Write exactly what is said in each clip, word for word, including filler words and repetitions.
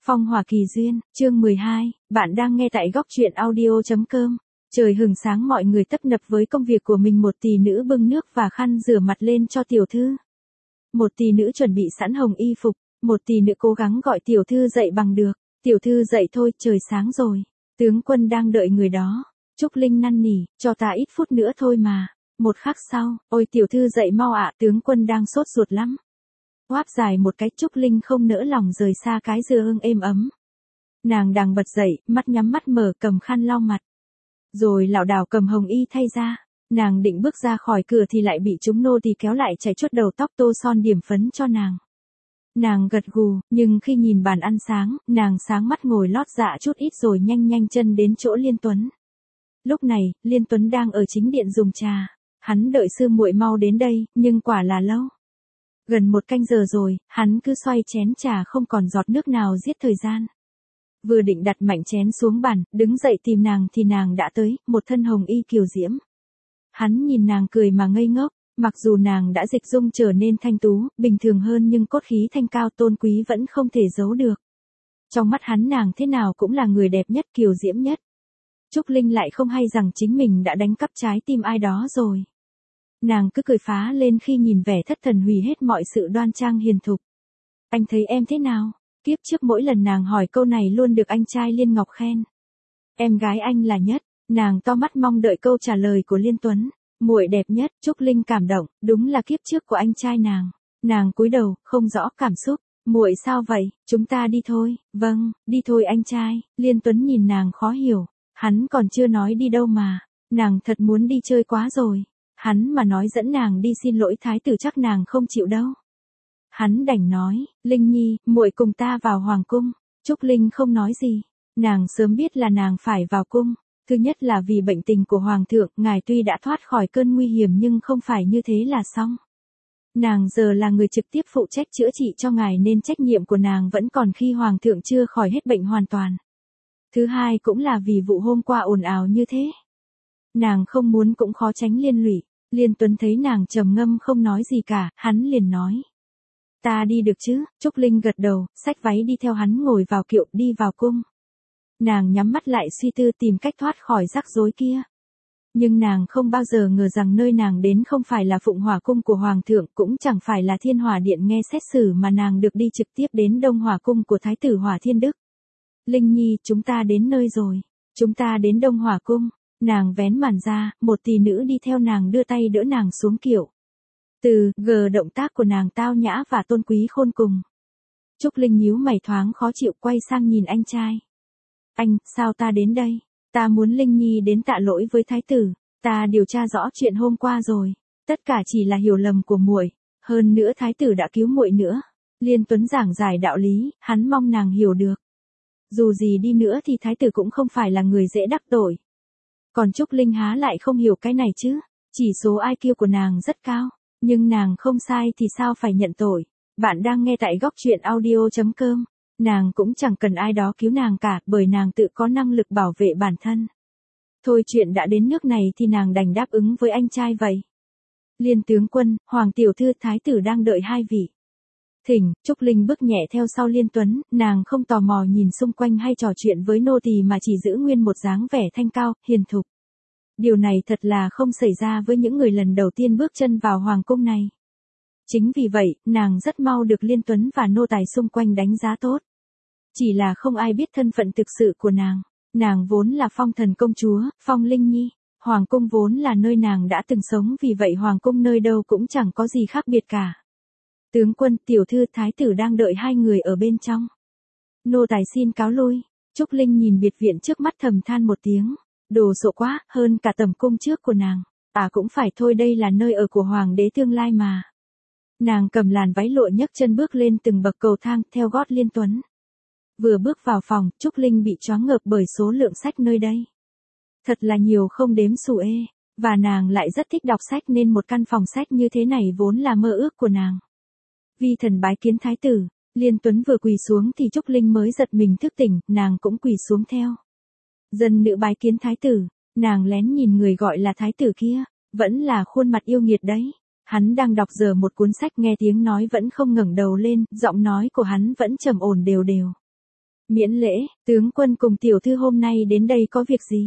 Phong hỏa kỳ duyên, chương mười hai, bạn đang nghe tại góc truyện audio chấm com. Trời hừng sáng mọi người tấp nập với công việc của mình, một tỷ nữ bưng nước và khăn rửa mặt lên cho tiểu thư. Một tỷ nữ chuẩn bị sẵn hồng y phục, một tỷ nữ cố gắng gọi tiểu thư dậy bằng được. Tiểu thư dậy thôi, trời sáng rồi. Tướng quân đang đợi người đó. Trúc Linh năn nỉ, cho ta ít phút nữa thôi mà. Một khắc sau, ôi tiểu thư dậy mau ạ, tướng quân đang sốt ruột lắm. Oáp dài một cái, Trúc Linh không nỡ lòng rời xa cái giường ưng êm ấm. Nàng đang bật dậy, mắt nhắm mắt mở, cầm khăn lau mặt. Rồi lảo đảo cầm hồng y thay ra. Nàng định bước ra khỏi cửa thì lại bị chúng nô tỳ kéo lại, chạy chuốt đầu tóc, tô son điểm phấn cho nàng. Nàng gật gù, nhưng khi nhìn bàn ăn sáng, nàng sáng mắt ngồi lót dạ chút ít rồi nhanh nhanh chân đến chỗ Liên Tuấn. Lúc này, Liên Tuấn đang ở chính điện dùng trà. Hắn đợi sư muội mau đến đây, nhưng quả là lâu. Gần một canh giờ rồi, hắn cứ xoay chén trà không còn giọt nước nào giết thời gian. Vừa định đặt mạnh chén xuống bàn, đứng dậy tìm nàng thì nàng đã tới, một thân hồng y kiều diễm. Hắn nhìn nàng cười mà ngây ngốc, mặc dù nàng đã dịch dung trở nên thanh tú, bình thường hơn, nhưng cốt khí thanh cao tôn quý vẫn không thể giấu được. Trong mắt hắn nàng thế nào cũng là người đẹp nhất, kiều diễm nhất. Trúc Linh lại không hay rằng chính mình đã đánh cắp trái tim ai đó rồi. Nàng cứ cười phá lên khi nhìn vẻ thất thần hủy hết mọi sự đoan trang hiền thục. Anh thấy em thế nào? Kiếp trước mỗi lần nàng hỏi câu này luôn được anh trai Liên Ngọc khen. Em gái anh là nhất. Nàng to mắt mong đợi câu trả lời của Liên Tuấn. Muội đẹp nhất. Trúc Linh cảm động, đúng là kiếp trước của anh trai nàng. Nàng cúi đầu, không rõ cảm xúc. Muội sao vậy? Chúng ta đi thôi. Vâng, đi thôi anh trai. Liên Tuấn nhìn nàng khó hiểu. Hắn còn chưa nói đi đâu mà. Nàng thật muốn đi chơi quá rồi. Hắn mà nói dẫn nàng đi xin lỗi thái tử chắc nàng không chịu đâu. Hắn đành nói, Linh Nhi, muội cùng ta vào hoàng cung. Trúc Linh không nói gì. Nàng sớm biết là nàng phải vào cung. Thứ nhất là vì bệnh tình của hoàng thượng, ngài tuy đã thoát khỏi cơn nguy hiểm nhưng không phải như thế là xong. Nàng giờ là người trực tiếp phụ trách chữa trị cho ngài nên trách nhiệm của nàng vẫn còn khi hoàng thượng chưa khỏi hết bệnh hoàn toàn. Thứ hai cũng là vì vụ hôm qua ồn ào như thế. Nàng không muốn cũng khó tránh liên lụy. Liên Tuấn thấy nàng trầm ngâm không nói gì cả, hắn liền nói. Ta đi được chứ? Trúc Linh gật đầu, xách váy đi theo hắn ngồi vào kiệu đi vào cung. Nàng nhắm mắt lại suy tư tìm cách thoát khỏi rắc rối kia. Nhưng nàng không bao giờ ngờ rằng nơi nàng đến không phải là Phụng Hỏa cung của Hoàng thượng, cũng chẳng phải là Thiên Hỏa điện nghe xét xử, mà nàng được đi trực tiếp đến Đông Hỏa cung của Thái tử Hỏa Thiên Đức. Linh Nhi, chúng ta đến nơi rồi. Chúng ta đến Đông Hỏa cung. Nàng vén màn ra, một tỷ nữ đi theo nàng đưa tay đỡ nàng xuống kiệu. Từ gờ động tác của nàng tao nhã và tôn quý khôn cùng. Trúc Linh nhíu mày thoáng khó chịu, quay sang nhìn anh trai. Anh, sao ta đến đây? Ta muốn Linh Nhi đến tạ lỗi với thái tử. Ta điều tra rõ chuyện hôm qua rồi. Tất cả chỉ là hiểu lầm của muội. Hơn nữa thái tử đã cứu muội nữa. Liên Tuấn giảng giải đạo lý, hắn mong nàng hiểu được. Dù gì đi nữa thì thái tử cũng không phải là người dễ đắc tội. Còn Trúc Linh há lại không hiểu cái này chứ. Chỉ số i kiu của nàng rất cao. Nhưng nàng không sai thì sao phải nhận tội. Bạn đang nghe tại góc truyện audio chấm com. Nàng cũng chẳng cần ai đó cứu nàng cả, bởi nàng tự có năng lực bảo vệ bản thân. Thôi chuyện đã đến nước này thì nàng đành đáp ứng với anh trai vậy. Liên tướng quân, Hoàng tiểu thư, thái tử đang đợi hai vị. Thỉnh. Trúc Linh bước nhẹ theo sau Liên Tuấn, nàng không tò mò nhìn xung quanh hay trò chuyện với nô tỳ mà chỉ giữ nguyên một dáng vẻ thanh cao, hiền thục. Điều này thật là không xảy ra với những người lần đầu tiên bước chân vào hoàng cung này. Chính vì vậy, nàng rất mau được Liên Tuấn và nô tài xung quanh đánh giá tốt. Chỉ là không ai biết thân phận thực sự của nàng. Nàng vốn là Phong thần công chúa, Phong Linh Nhi. Hoàng cung vốn là nơi nàng đã từng sống, vì vậy hoàng cung nơi đâu cũng chẳng có gì khác biệt cả. Tướng quân, tiểu thư, thái tử đang đợi hai người ở bên trong. Nô tài xin cáo lui. Trúc Linh nhìn biệt viện trước mắt thầm than một tiếng. Đồ sộ quá, hơn cả tầm cung trước của nàng. À cũng phải thôi, đây là nơi ở của hoàng đế tương lai mà. Nàng cầm làn váy lụa nhấc chân bước lên từng bậc cầu thang theo gót Liên Tuấn. Vừa bước vào phòng, Trúc Linh bị choáng ngợp bởi số lượng sách nơi đây. Thật là nhiều không đếm xuể, và nàng lại rất thích đọc sách nên một căn phòng sách như thế này vốn là mơ ước của nàng. Vi thần bái kiến thái tử. Liên Tuấn vừa quỳ xuống thì Trúc Linh mới giật mình thức tỉnh, nàng cũng quỳ xuống theo. Dân nữ bái kiến thái tử. Nàng lén nhìn người gọi là thái tử kia, vẫn là khuôn mặt yêu nghiệt đấy. Hắn đang đọc dở một cuốn sách, nghe tiếng nói vẫn không ngẩng đầu lên, giọng nói của hắn vẫn trầm ổn đều đều. Miễn lễ, tướng quân cùng tiểu thư hôm nay đến đây có việc gì?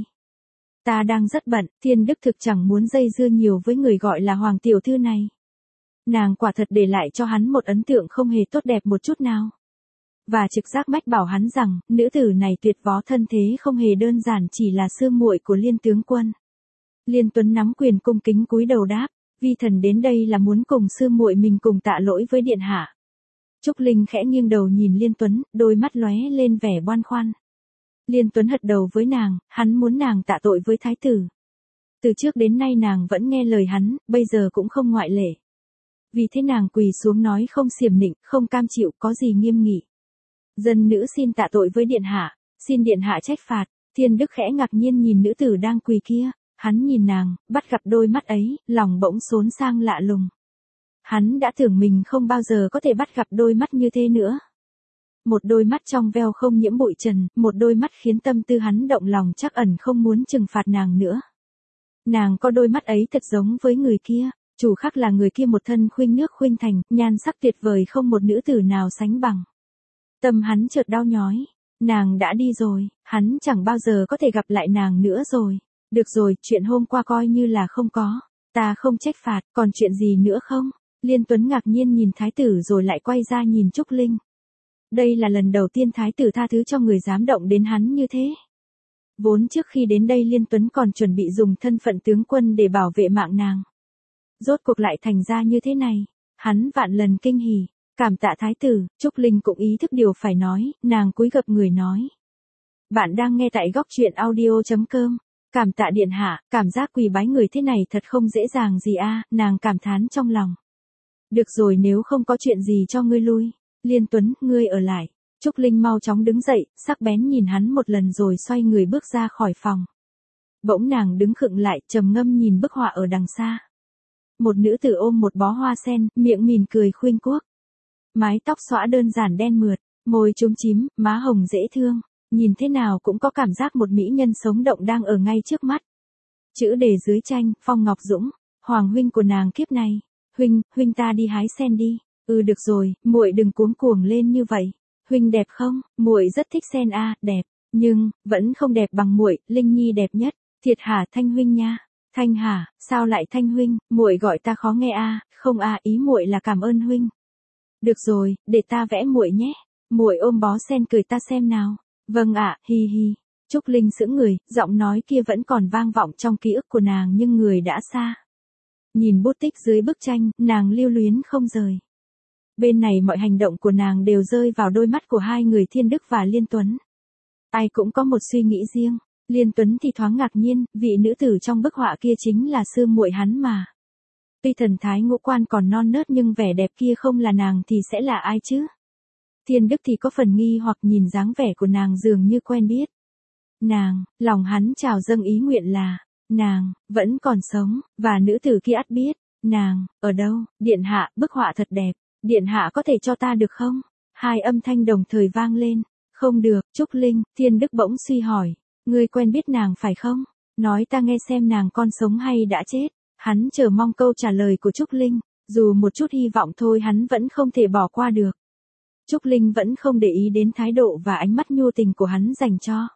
Ta đang rất bận, Thiên Đức thực chẳng muốn dây dưa nhiều với người gọi là Hoàng tiểu thư này. Nàng quả thật để lại cho hắn một ấn tượng không hề tốt đẹp một chút nào. Và trực giác mách bảo hắn rằng, nữ tử này tuyệt võ thân thế không hề đơn giản chỉ là sư muội của Liên tướng quân. Liên Tuấn nắm quyền cung kính cúi đầu đáp, vi thần đến đây là muốn cùng sư muội mình cùng tạ lỗi với điện hạ. Trúc Linh khẽ nghiêng đầu nhìn Liên Tuấn, đôi mắt lóe lên vẻ băn khoăn. Liên Tuấn hất đầu với nàng, hắn muốn nàng tạ tội với thái tử. Từ trước đến nay nàng vẫn nghe lời hắn, bây giờ cũng không ngoại lệ. Vì thế nàng quỳ xuống nói không xiểm nịnh, không cam chịu, có gì nghiêm nghị. Dân nữ xin tạ tội với điện hạ, xin điện hạ trách phạt. Thiên Đức khẽ ngạc nhiên nhìn nữ tử đang quỳ kia, hắn nhìn nàng, bắt gặp đôi mắt ấy, lòng bỗng xốn sang lạ lùng. Hắn đã tưởng mình không bao giờ có thể bắt gặp đôi mắt như thế nữa. Một đôi mắt trong veo không nhiễm bụi trần, một đôi mắt khiến tâm tư hắn động lòng chắc ẩn không muốn trừng phạt nàng nữa. Nàng có đôi mắt ấy thật giống với người kia, chủ khắc là người kia một thân khuynh nước khuynh thành, nhan sắc tuyệt vời không một nữ tử nào sánh bằng. Tâm hắn chợt đau nhói, nàng đã đi rồi, hắn chẳng bao giờ có thể gặp lại nàng nữa rồi. Được rồi, chuyện hôm qua coi như là không có, ta không trách phạt, còn chuyện gì nữa không? Liên Tuấn ngạc nhiên nhìn thái tử rồi lại quay ra nhìn Trúc Linh. Đây là lần đầu tiên thái tử tha thứ cho người dám động đến hắn như thế. Vốn trước khi đến đây Liên Tuấn còn chuẩn bị dùng thân phận tướng quân để bảo vệ mạng nàng. Rốt cuộc lại thành ra như thế này, hắn vạn lần kinh hỉ, cảm tạ thái tử. Trúc Linh cũng ý thức điều phải nói, nàng cúi gập người nói. Bạn đang nghe tại góc truyện audio chấm com. Cảm tạ điện hạ, cảm giác quỳ bái người thế này thật không dễ dàng gì a, nàng cảm thán trong lòng. Được rồi, nếu không có chuyện gì cho ngươi lui. Liên Tuấn, ngươi ở lại. Trúc Linh mau chóng đứng dậy, sắc bén nhìn hắn một lần rồi xoay người bước ra khỏi phòng. Bỗng nàng đứng khựng lại, trầm ngâm nhìn bức họa ở đằng xa. Một nữ tử ôm một bó hoa sen, miệng mỉm cười khuynh quốc. Mái tóc xõa đơn giản đen mượt, môi chúm chím, má hồng dễ thương. Nhìn thế nào cũng có cảm giác một mỹ nhân sống động đang ở ngay trước mắt. Chữ đề dưới tranh, Phong Ngọc Dũng, hoàng huynh của nàng kiếp này. Huynh, huynh ta đi hái sen đi. Ừ được rồi, muội đừng cuống cuồng lên như vậy. Huynh đẹp không? Muội rất thích sen a, đẹp, nhưng vẫn không đẹp bằng muội, Linh Nhi đẹp nhất. Thiệt hả Thanh huynh nha? Thanh hả, sao lại Thanh huynh? Muội gọi ta khó nghe a, không a, ý muội là cảm ơn huynh. Được rồi, để ta vẽ muội nhé. Muội ôm bó sen cười ta xem nào. Vâng ạ, hi hi. Trúc Linh sững người, giọng nói kia vẫn còn vang vọng trong ký ức của nàng nhưng người đã xa. Nhìn bút tích dưới bức tranh, nàng lưu luyến không rời. Bên này mọi hành động của nàng đều rơi vào đôi mắt của hai người Thiên Đức và Liên Tuấn. Ai cũng có một suy nghĩ riêng. Liên Tuấn thì thoáng ngạc nhiên, vị nữ tử trong bức họa kia chính là sư muội hắn mà. Tuy thần thái ngũ quan còn non nớt nhưng vẻ đẹp kia không là nàng thì sẽ là ai chứ? Thiên Đức thì có phần nghi hoặc nhìn dáng vẻ của nàng dường như quen biết. Nàng, lòng hắn trào dâng ý nguyện là, nàng, vẫn còn sống, và nữ tử kia ắt biết, nàng, ở đâu, điện hạ, bức họa thật đẹp, điện hạ có thể cho ta được không? Hai âm thanh đồng thời vang lên, không được, Trúc Linh, Thiên Đức bỗng suy hỏi, ngươi quen biết nàng phải không? Nói ta nghe xem nàng còn sống hay đã chết, hắn chờ mong câu trả lời của Trúc Linh, dù một chút hy vọng thôi hắn vẫn không thể bỏ qua được. Trúc Linh vẫn không để ý đến thái độ và ánh mắt nhu tình của hắn dành cho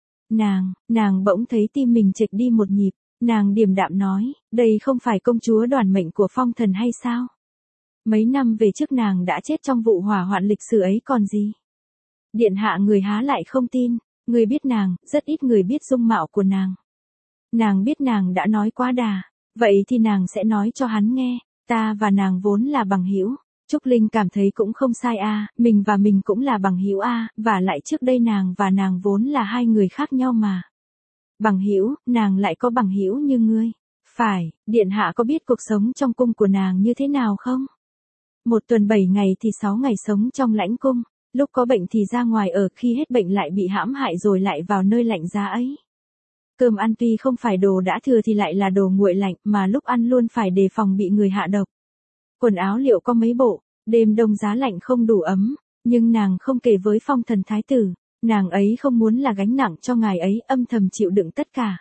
nàng, nàng bỗng thấy tim mình chệch đi một nhịp, nàng điềm đạm nói, đây không phải công chúa đoàn mệnh của Phong Thần hay sao? Mấy năm về trước nàng đã chết trong vụ hỏa hoạn lịch sử ấy còn gì? Điện hạ người há lại không tin, người biết nàng, rất ít người biết dung mạo của nàng. Nàng biết nàng đã nói quá đà, vậy thì nàng sẽ nói cho hắn nghe, ta và nàng vốn là bằng hữu. Trúc Linh cảm thấy cũng không sai a, à, mình và mình cũng là bằng hữu a, à, và lại trước đây nàng và nàng vốn là hai người khác nhau mà. Bằng hữu, nàng lại có bằng hữu như ngươi. Phải, điện hạ có biết cuộc sống trong cung của nàng như thế nào không? Một tuần bảy ngày thì sáu ngày sống trong lãnh cung, lúc có bệnh thì ra ngoài ở, khi hết bệnh lại bị hãm hại rồi lại vào nơi lạnh giá ấy. Cơm ăn tuy không phải đồ đã thừa thì lại là đồ nguội lạnh, mà lúc ăn luôn phải đề phòng bị người hạ độc. Quần áo liệu có mấy bộ, đêm đông giá lạnh không đủ ấm, nhưng nàng không kể với Phong Thần thái tử, nàng ấy không muốn là gánh nặng cho ngài ấy, âm thầm chịu đựng tất cả.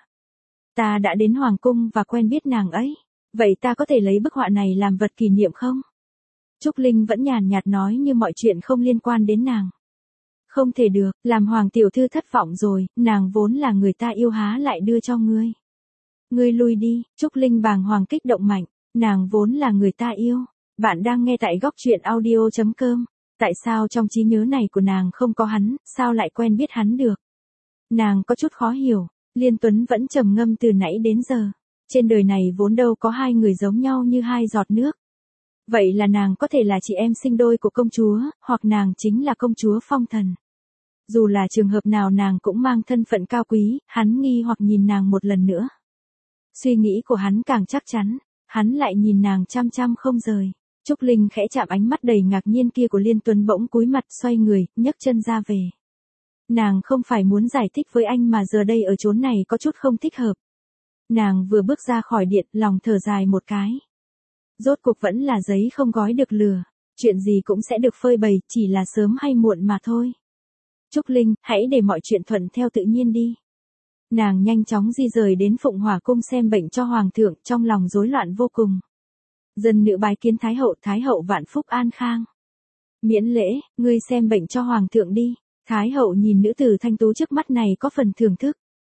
Ta đã đến hoàng cung và quen biết nàng ấy, vậy ta có thể lấy bức họa này làm vật kỷ niệm không? Trúc Linh vẫn nhàn nhạt nói như mọi chuyện không liên quan đến nàng. Không thể được, làm hoàng tiểu thư thất vọng rồi, nàng vốn là người ta yêu há lại đưa cho ngươi. Ngươi lui đi, Trúc Linh bàng hoàng kích động mạnh, nàng vốn là người ta yêu. Bạn đang nghe tại góc truyện audio.com. Tại sao trong trí nhớ này của nàng không có hắn, sao lại quen biết hắn được? Nàng có chút khó hiểu, Liên Tuấn vẫn trầm ngâm từ nãy đến giờ. Trên đời này vốn đâu có hai người giống nhau như hai giọt nước. Vậy là nàng có thể là chị em sinh đôi của công chúa, hoặc nàng chính là công chúa phong thần. Dù là trường hợp nào nàng cũng mang thân phận cao quý, hắn nghi hoặc nhìn nàng một lần nữa. Suy nghĩ của hắn càng chắc chắn, hắn lại nhìn nàng chăm chăm không rời. Trúc Linh khẽ chạm ánh mắt đầy ngạc nhiên kia của Liên Tuấn bỗng cúi mặt xoay người, nhấc chân ra về. Nàng không phải muốn giải thích với anh mà giờ đây ở chốn này có chút không thích hợp. Nàng vừa bước ra khỏi điện, lòng thở dài một cái. Rốt cuộc vẫn là giấy không gói được lửa, chuyện gì cũng sẽ được phơi bày, chỉ là sớm hay muộn mà thôi. Trúc Linh, hãy để mọi chuyện thuận theo tự nhiên đi. Nàng nhanh chóng di rời đến Phụng Hỏa cung xem bệnh cho hoàng thượng, trong lòng rối loạn vô cùng. Dân nữ bái kiến thái hậu, thái hậu vạn phúc an khang. Miễn lễ, ngươi xem bệnh cho hoàng thượng đi. Thái hậu nhìn nữ tử thanh tú trước mắt này có phần thưởng thức.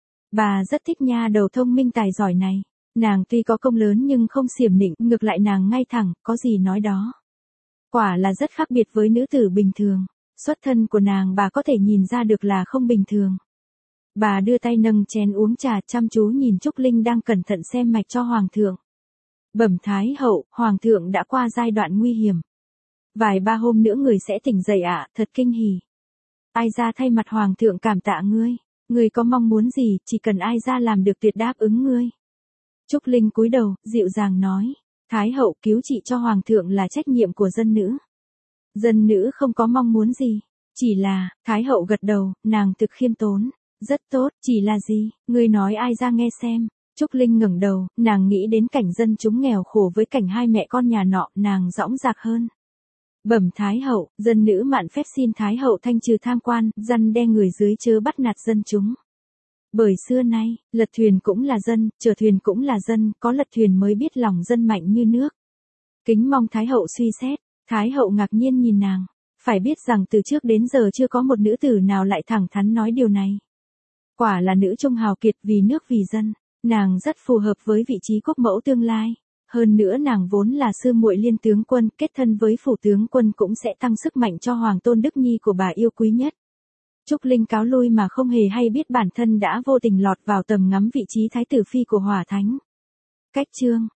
Bà rất thích nha đầu thông minh tài giỏi này. Nàng tuy có công lớn nhưng không xiểm nịnh, ngược lại nàng ngay thẳng, có gì nói đó. Quả là rất khác biệt với nữ tử bình thường. Xuất thân của nàng bà có thể nhìn ra được là không bình thường. Bà đưa tay nâng chén uống trà, chăm chú nhìn Trúc Linh đang cẩn thận xem mạch cho hoàng thượng. Bẩm thái hậu, hoàng thượng đã qua giai đoạn nguy hiểm. Vài ba hôm nữa người sẽ tỉnh dậy ạ, thật kinh hỉ. Ai ra thay mặt hoàng thượng cảm tạ ngươi. Ngươi có mong muốn gì, chỉ cần ai ra làm được tuyệt đáp ứng ngươi. Trúc Linh cúi đầu, dịu dàng nói. Thái hậu, cứu trị cho hoàng thượng là trách nhiệm của dân nữ. Dân nữ không có mong muốn gì. Chỉ là, thái hậu gật đầu, nàng thực khiêm tốn. Rất tốt, chỉ là gì, ngươi nói ai ra nghe xem. Trúc Linh ngẩng đầu, nàng nghĩ đến cảnh dân chúng nghèo khổ với cảnh hai mẹ con nhà nọ, nàng dõng dạc hơn. Bẩm thái hậu, dân nữ mạn phép xin thái hậu thanh trừ tham quan, răn đe người dưới chớ bắt nạt dân chúng. Bởi xưa nay, lật thuyền cũng là dân, chở thuyền cũng là dân, có lật thuyền mới biết lòng dân mạnh như nước. Kính mong thái hậu suy xét. Thái hậu ngạc nhiên nhìn nàng, phải biết rằng từ trước đến giờ chưa có một nữ tử nào lại thẳng thắn nói điều này. Quả là nữ trung hào kiệt, vì nước vì dân, nàng rất phù hợp với vị trí quốc mẫu tương lai. Hơn nữa nàng vốn là sư muội Liên tướng quân, kết thân với phủ tướng quân cũng sẽ tăng sức mạnh cho hoàng tôn đức nhi của bà yêu quý nhất. Trúc Linh cáo lui mà không hề hay biết bản thân đã vô tình lọt vào tầm ngắm vị trí thái tử phi của Hỏa Thánh. Cách chương